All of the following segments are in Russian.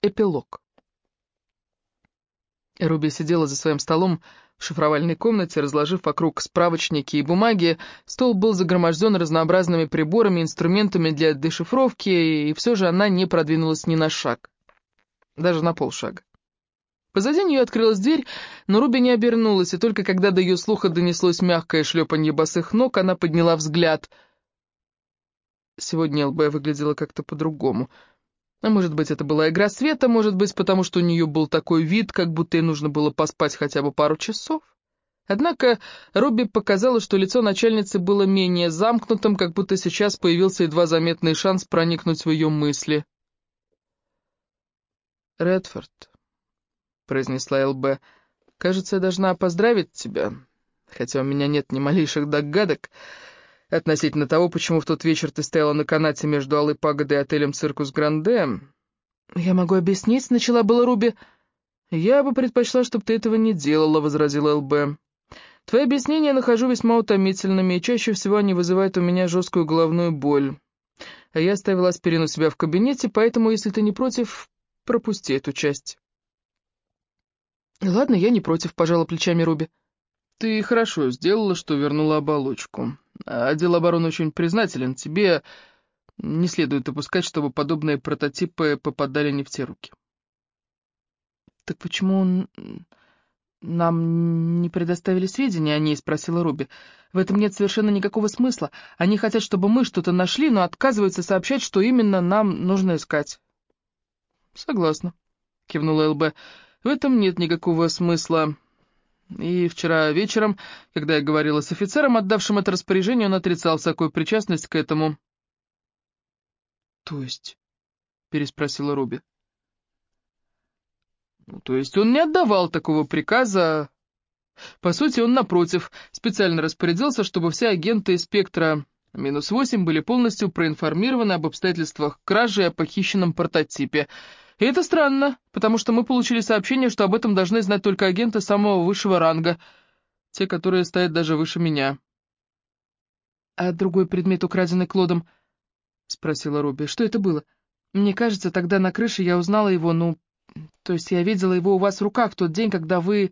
Эпилог. Руби сидела за своим столом в шифровальной комнате, разложив вокруг справочники и бумаги. Стол был загроможден разнообразными приборами, инструментами для дешифровки, и все же она не продвинулась ни на шаг, даже на полшага. Позади нее открылась дверь, но Руби не обернулась, и только когда до ее слуха донеслось мягкое шлепанье босых ног, она подняла взгляд. Сегодня ЛБ выглядела как-то по-другому. А может быть, это была игра света, может быть, потому что у нее был такой вид, как будто ей нужно было поспать хотя бы пару часов. Однако Руби показалось, что лицо начальницы было менее замкнутым, как будто сейчас появился едва заметный шанс проникнуть в ее мысли. «Редфорд», — произнесла ЛБ, — «кажется, я должна поздравить тебя, хотя у меня нет ни малейших догадок относительно того, почему в тот вечер ты стояла на канате между Алой Пагодой и отелем «Циркус Гранде». «Я могу объяснить», — начала была Руби. «Я бы предпочла, чтобы ты этого не делала», — возразила ЛБ. «Твои объяснения я нахожу весьма утомительными, и чаще всего они вызывают у меня жесткую головную боль. А я оставила аспирин у себя в кабинете, поэтому, если ты не против, пропусти эту часть». «Ладно, я не против», — пожала плечами Руби. «Ты хорошо сделала, что вернула оболочку. Отдел обороны очень признателен. Тебе не следует допускать, чтобы подобные прототипы попадали не в те руки». «Так почему нам не предоставили сведения о ней?» — спросила Руби. «В этом нет совершенно никакого смысла. Они хотят, чтобы мы что-то нашли, но отказываются сообщать, что именно нам нужно искать». «Согласна», — кивнула ЛБ. «В этом нет никакого смысла. И вчера вечером, когда я говорила с офицером, отдавшим это распоряжение, он отрицал всякую причастность к этому». «То есть?» — переспросила Руби. «Ну, то есть он не отдавал такого приказа. По сути, он, напротив, специально распорядился, чтобы все агенты «Спектра -8» были полностью проинформированы об обстоятельствах кражи и о похищенном прототипе. И это странно, потому что мы получили сообщение, что об этом должны знать только агенты самого высшего ранга, те, которые стоят даже выше меня». «А другой предмет, украденный Клодом?» — спросила Руби. «Что это было? Мне кажется, тогда на крыше я узнала его, то есть я видела его у вас в руках в тот день, когда вы,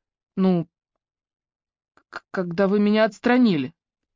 когда вы меня отстранили».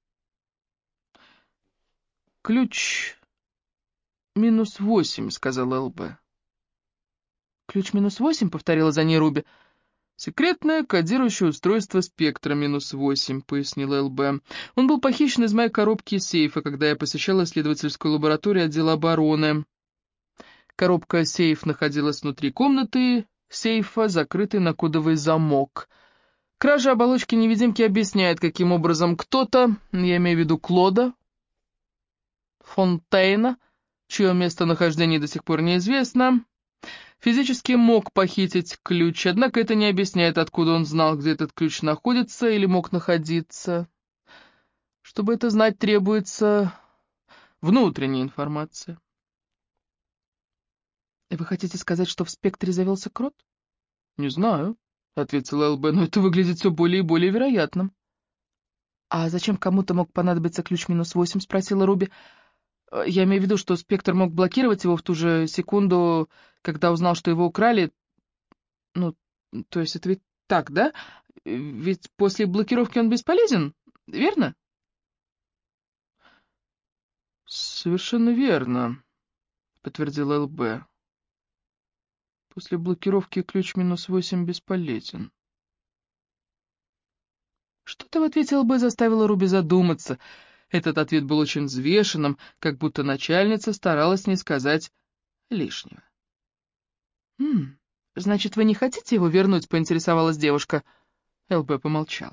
«Ключ -8», — сказала ЛБ. «Ключ -8», — повторила за ней Руби. «Секретное кодирующее устройство «Спектра -8», — пояснила ЛБ. «Он был похищен из моей коробки из сейфа, когда я посещала исследовательскую лабораторию отдела обороны. Коробка-сейф находилась внутри комнаты сейфа, закрытой на кодовый замок. Кража оболочки невидимки объясняет, каким образом кто-то, я имею в виду Клода Фонтейна, чье местонахождение до сих пор неизвестно, физически мог похитить ключ, однако это не объясняет, откуда он знал, где этот ключ находится или мог находиться. Чтобы это знать, требуется внутренняя информация». «Вы хотите сказать, что в «Спектре» завелся крот?» «Не знаю», — ответила ЛБ, — «но это выглядит все более и более вероятным». «А зачем кому-то мог понадобиться ключ -8?» — спросила Руби. «Я имею в виду, что Спектр мог блокировать его в ту же секунду, когда узнал, что его украли. Ну, то есть это ведь так, да? Ведь после блокировки он бесполезен, верно?» «Совершенно верно», — подтвердила ЛБ. «После блокировки ключ -8 бесполезен». Что-то в ответе ЛБ заставило Руби задуматься. Этот ответ был очень взвешенным, как будто начальница старалась не сказать лишнего. Значит, вы не хотите его вернуть?» — поинтересовалась девушка. ЛБ помолчал.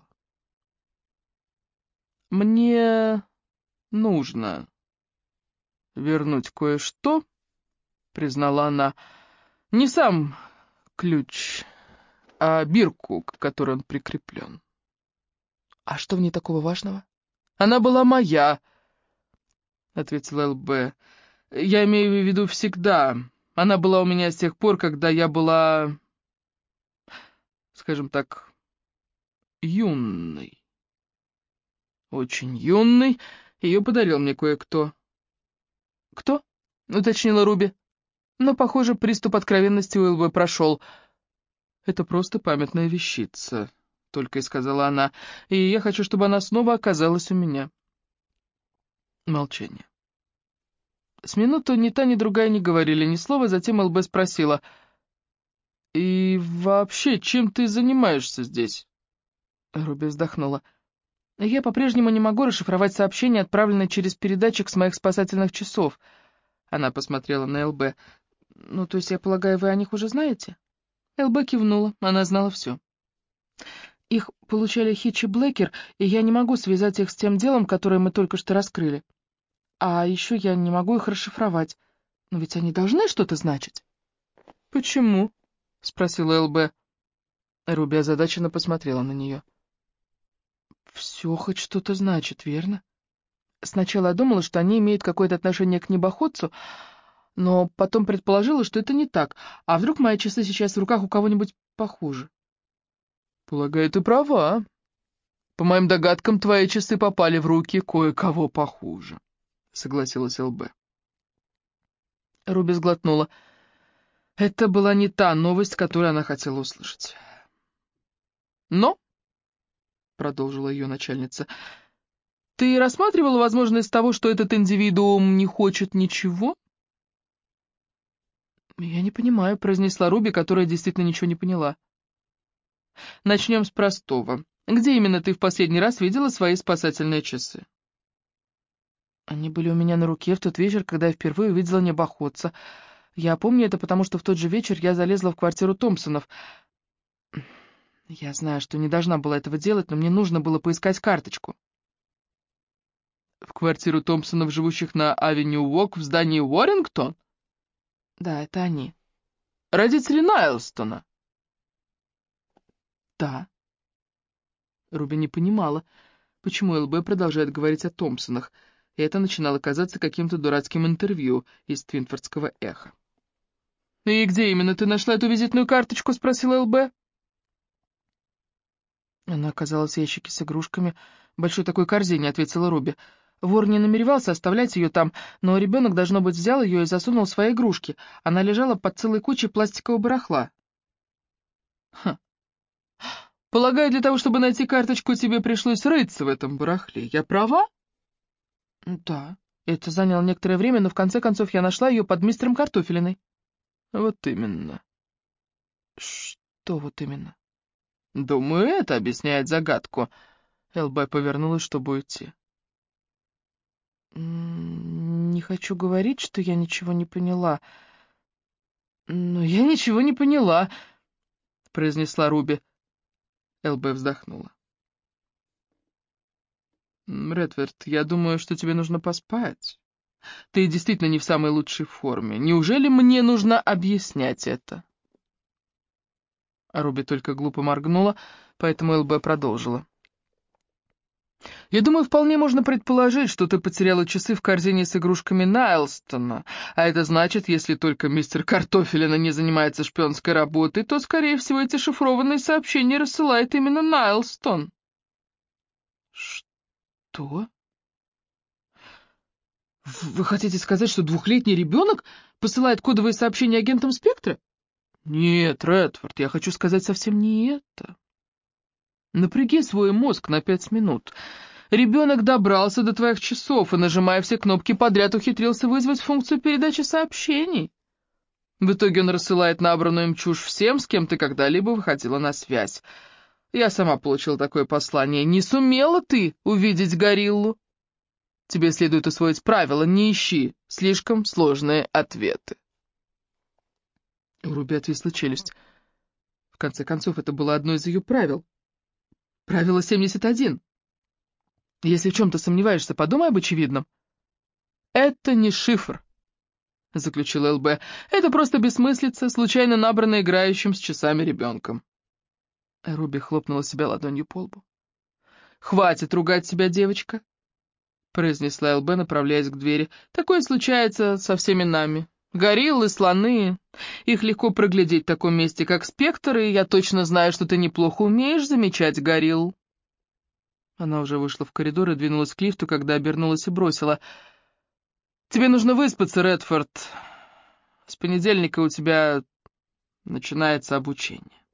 «Мне нужно вернуть кое-что», — признала она. «Не сам ключ, а бирку, к которой он прикреплен». «А что в ней такого важного?» «Она была моя», — ответила ЛБ. «Я имею в виду всегда. Она была у меня с тех пор, когда я была, скажем так, юной. Очень юной. Ее подарил мне кое-кто». «Кто?» — уточнила Руби. Но, похоже, приступ откровенности у ЛБ прошел. «Это просто памятная вещица», — только и сказала она, — «и я хочу, чтобы она снова оказалась у меня». Молчание. С минуту ни та, ни другая не говорили ни слова, затем ЛБ спросила: «И вообще, чем ты занимаешься здесь?» Руби вздохнула. «Я по-прежнему не могу расшифровать сообщения, отправленные через передатчик с моих спасательных часов». Она посмотрела на ЛБ. «Ну, то есть, я полагаю, вы о них уже знаете?» ЛБ кивнула, она знала все. «Их получали Хитч и Блэкер, и я не могу связать их с тем делом, которое мы только что раскрыли. А еще я не могу их расшифровать. Но ведь они должны что-то значить». «Почему?» — спросила ЛБ. Руби озадаченно посмотрела на нее. «Все хоть что-то значит, верно? Сначала я думала, что они имеют какое-то отношение к небоходцу, но потом предположила, что это не так. А вдруг мои часы сейчас в руках у кого-нибудь похуже?» «Полагаю, ты права. По моим догадкам, твои часы попали в руки кое-кого похуже», — согласилась ЛБ. Руби сглотнула. Это была не та новость, которую она хотела услышать. «Но», — продолжила ее начальница, — «ты рассматривала возможность того, что этот индивидуум не хочет ничего?» «Я не понимаю», — произнесла Руби, которая действительно ничего не поняла. «Начнем с простого. Где именно ты в последний раз видела свои спасательные часы?» «Они были у меня на руке в тот вечер, когда я впервые увидела небоходца. Я помню это, потому что в тот же вечер я залезла в квартиру Томпсонов. Я знаю, что не должна была этого делать, но мне нужно было поискать карточку». «В квартиру Томпсонов, живущих на Авеню Уок в здании Уоррингтон?» «Да, это они». «Родители Найлстона?» «Да». Руби не понимала, почему ЛБ продолжает говорить о Томпсонах, и это начинало казаться каким-то дурацким интервью из Твинфордского эха. «И где именно ты нашла эту визитную карточку?» — спросила ЛБ. «Она оказалась в ящике с игрушками, в большой такой корзине», — ответила Руби. «Вор не намеревался оставлять ее там, но ребенок, должно быть, взял ее и засунул в свои игрушки. Она лежала под целой кучей пластикового барахла». «Хм. Полагаю, для того, чтобы найти карточку, тебе пришлось рыться в этом барахле. Я права?» «Да. Это заняло некоторое время, но в конце концов я нашла ее под мистером Картофелиной». «Вот именно». «Что вот именно?» «Думаю, это объясняет загадку». ЛБ повернулась, чтобы уйти. «Не хочу говорить, что я ничего не поняла. Но я ничего не поняла», — произнесла Руби. ЛБ вздохнула. «Редфорд, я думаю, что тебе нужно поспать. Ты действительно не в самой лучшей форме. Неужели мне нужно объяснять это?» А Руби только глупо моргнула, поэтому ЛБ продолжила. «Я думаю, вполне можно предположить, что ты потеряла часы в корзине с игрушками Найлстона, а это значит, если только мистер Картофелина не занимается шпионской работой, то, скорее всего, эти шифрованные сообщения рассылает именно Найлстон». «Что? Вы хотите сказать, что двухлетний ребенок посылает кодовые сообщения агентам Спектра?» «Нет, Редфорд, я хочу сказать совсем не это. Напряги свой мозг на 5 минут. Ребенок добрался до твоих часов и, нажимая все кнопки подряд, ухитрился вызвать функцию передачи сообщений. В итоге он рассылает набранную им чушь всем, с кем ты когда-либо выходила на связь. Я сама получила такое послание. Не сумела ты увидеть гориллу? Тебе следует усвоить правило: не ищи слишком сложные ответы». У Руби отвисла челюсть. В конце концов, это было одно из ее правил. Правило 71. Если в чем-то сомневаешься, подумай об очевидном. «Это не шифр», — заключил ЛБ. «Это просто бессмыслица, случайно набранная играющим с часами ребенком». Руби хлопнула себя ладонью по лбу. «Хватит ругать себя, девочка», — произнесла ЛБ, направляясь к двери. «Такое случается со всеми нами. Гориллы, слоны. Их легко проглядеть в таком месте, как Спектр, и я точно знаю, что ты неплохо умеешь замечать горилл». Она уже вышла в коридор и двинулась к лифту, когда обернулась и бросила: «Тебе нужно выспаться, Редфорд. С понедельника у тебя начинается обучение.